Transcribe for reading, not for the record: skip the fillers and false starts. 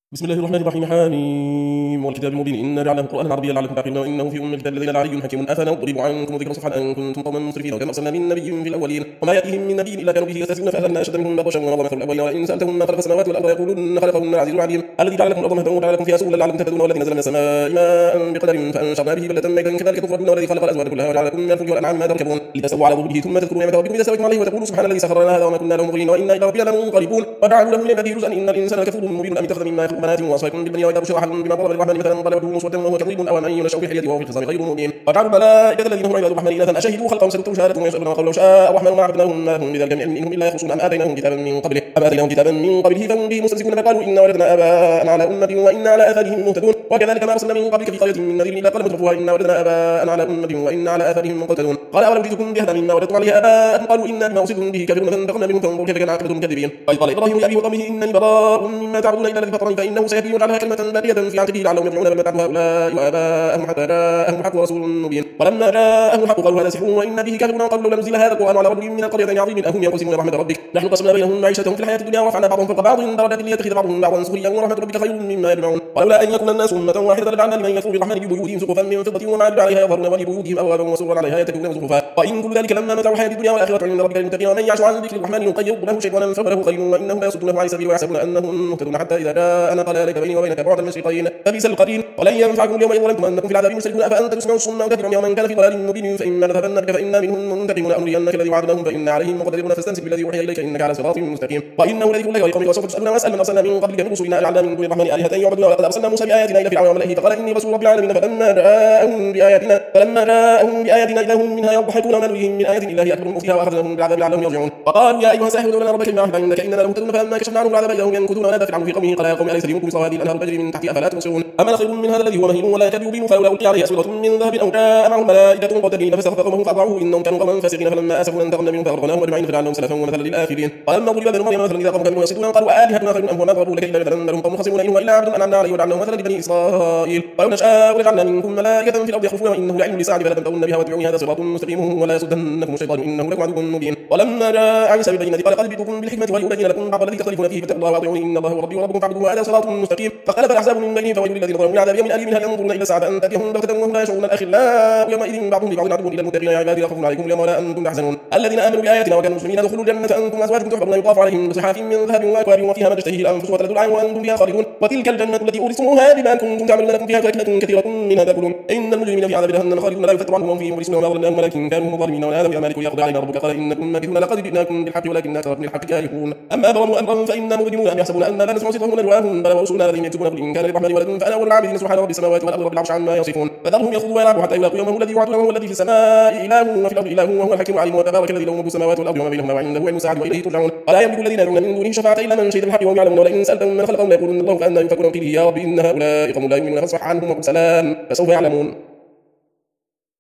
بسم الله الرحمن الرحيم. حميم والكتاب المبين إنا جعلناه قرآنا عربيا لعلكم تعقلون وإنه في الكتاب الذين لعلي حكيم أفنضرب عنكم الذكر صفحا أن كنتم قوما مسرفين وكما أرسلنا من نبي في الأولين وما يأتيهم من نبي إلا كانوا به يستهزئون فأخذنا أشد منهم بطشا ومضى مثل الأولين ولئن سألتهم ما خلق السماوات والأرض يقولون خلقهن العزيز العليم الذي جعل لكم الأرض مهدا وجعل لكم فيها سبلا لعلكم تهتدون والذي نزل من السماء ماء بقدر فأنشرنا به بلدة ميتا كذلك تخرجون والذي خلق الأزواج كلها وجعل لكم من الفلك والأنعام ما تركبون لتستووا على ظهره ثم تذكروا نعمة ربكم إذا استويتم عليه وتقولوا سبحان الذي سخر لنا هذا وما كنا له مقرنين وإنا إلى ربنا لمنقلبون وجعلوا له من عباده جزءا إن الإنسان لكفور مبين أم اتخذ مما يخلق بنات وأصفاكم بالبنين وإذا بشر أحدهم بما ضرب للرحمن مثلا ضل وجهه مسودا وهو كظيم أو من ينشأ في الحلية وهو في الخصام غير مبين وجعلوا الملائكة الذين هم عباد الرحمن إناثا أشهدوا خلقهم ستكتب شهادتهم ويسألون قولوا لو شاء الرحمن ما عبدناهم ما لهم بذلك من علم إنهم إلا يخرصون أم آتيناهم كتابا من قبله فهم به مستمسكون فقالوا إنا وجدنا آباءنا على أمة وإنا على آثارهم مهتدون وكذلك ما أرسلنا من قبلك في قرية من نذير إلا قال مترفوها إنا وجدنا آباءنا على أمة وإنا على آثارهم مقتدون قال أولو جئتكم بهدى مما وجدتم عليه آباءكم قالوا إنا بما أرسلتم به كافرون فانتقمنا منهم فانظروا كيف كان عاقبة المكذبين وإذ قال إبراهيم لأبيه وقومه إنني براء مما تعبدون إلا الذي فطرني فإنه سيهدين وجعلها كلمة باقية في عقبه لعلهم يرجعون بل متعب هؤلاء وآباءهم حتى جاءهم الحق ورسول مبين ولما جاءهم الحق قالوا هذا سحر وإنا به كافرون وقالوا لولا نزل هذا القرآن على رجل من القريتين عظيم أهم يقسمون رحمة ربك نحن قسمنا بينهم معيشتهم في الحياة الدنيا ورفعنا بعضهم فوق بعض درجات ليتخذ بعضهم بعضا سخريا ورحمة ربك خير مما يجمعون ولولا أن يكون الناس أمة واحدة لجعلنا لمن يكفر بالرحمن لبيوتهم سقفا من فضة ومعارج عليها يظهرون ولبيوتهم أبوابا وسررا عليها يتكئون زخرفا وإن كل ذلك لما متاع الحياة الدنيا والآخرة عند ربك للمتقين ومن يعش عن ذكر الرحمن يقيض له شيطانا فهو له قرين وإنهم ليصدونه عن السبيل ويحسبون أنهم مهتدون حتى إذا جاءنا قال ذلك بيني وبينك بعد المشرقين فبئس القرين ولن ينفعكم اليوم إذ ظلمتم أنكم في العذاب مشركون أفأنت تسمع الصم وتتبع من كان في ضلال مبين فإما نذهبن بك فإنا منهم منتقمون أمرينك الذي وعدناهم فإنا عليهم مقتدرون فاستمسك بالذي أوحي إليك إنك على صراط مستقيم وإنه لذكر لك ولقومك وسوف تسألون واسأل من أرسلنا من قبلك من رسلنا أجعلنا من دون الرحمن آلهة يعبدون ولقد أرسلنا موسى بآياتنا إلى فرعون وملئه فقال إني رسول رب العالمين فلما جاءهم بآياتنا إذا هم منها يضحكون وما نريهم من آية إلا هي أكبر أختها وأخذناهم بالعذاب لعلهم يرجعون وقالوا يا أيها الساحر ادع لنا ربك بما عهد عندك إننا لمهتدون فلما كشفنا عنهم العذاب إذا هم ينكثون ونادى فرعون في قومه قال يا قوم أليس لي ملك مصر وهذه الأنهار تجري من تحتي أفلا تبصرون أما خير من هذا الذي هو مهين ولا يكاد يبين فلولا ألقي عليه أسورة من ذهب أو جاء معه الملائكة مقتدرين فاستخف قومه فأطاعوه إنهم كانوا قوما فاسقين فلما آسفونا انتقمنا منهم فأغرقناهم أجمعين فجعلناهم سلفا ومثلا للآخرين ولما ضرب ابن مريم مثلا إذا قومك منه يصدون قالوا آلهتنا خير أم هو ما ضربوا لك إلا مثلا لهم قوم خصمون إن هو إلا عبد أنعمنا عليه وجعلناه مثلا لبني إسرائيل ولو نشاء لجعلنا منكم ملائكة في الأرض يخلفون وإنه لعلم للساعة فلا تمترون بها واتبعوني هذا صراط مستقيم ولا يصدنكم الشيطان إنه لكم عدو مبين ولما جاء عيسى بالبينات قال قد جئتكم بالحكمة ولأبين لكم بعض الذي تختلفون فيه فاتقوا الله وأطيعوني إن الله هو ربي وربكم فاعبدوه هذا صراط مستقيم فاختلف الأحزاب من بينهم فويل للذين ظلموا من عذاب يوم أليم هل ينظرون إلا الساعة أن تأتيهم بغتة وهم لا يشعرون الأخلاء يومئذ بعضهم لبعض عدو إلا المتقين يا عبادي لا خوف عليكم اليوم ولا أنتم تحزنون الذين آمنوا بآياتنا وكانوا مسلمين ادخلوا الجنة أنتم وأزواجكم تحبرون يطاف عليهم بصحاف من ذهب وأكواب وفيها ما تشتهيه الأنفس وتلذ الأعين وأنتم فيها خالدون وتلك الجنة التي أورثتموها بما كنتم تعملون لكم فيها فاكهة كثيرة منها تأكلون إن المجرمين في عذاب جهنم خالدون لا يفتر عنهم وهم فيه مبلسون وما ظلمناهم ولكن كانوا ظالمين ونادوا يا مالك ليقضي علينا ربك قال إنكم ماكثون لقد جئناكم بالحق ولكن أكثركم للحق كارهون أما أبرموا أمرا فإنا مجرمون أم يحسبون أن لا نسمع صدقهم ونجواهم بلى ورسلنا الذين يكتبون قل إن كان للرحمن ولد فأنا أول العابدين سبحان رب السماوات والأرض رب العرش عما يصفون فذرهم يخوضوا ويلعبوا حتى يلاقوا يومهم الذي يوعدون وهو الذي في السماء إله وفي الأرض إله وهو الحكيم العليم وتبارك الذي له ملك السماوات والأرض وما بينهما وعنده علم الساعة وإليه ترجعون ولا يملك الذين يدعون من دونه شفاعة إلا من شهد بالحق وهم يعلمون ولئن سألتهم من خلقهم ليقولن الله فأنى يؤفكون قيل يا رب إن هؤلاء قوم لا يؤمنون فاصفح عنهم وقل سلام فسوف يعلمون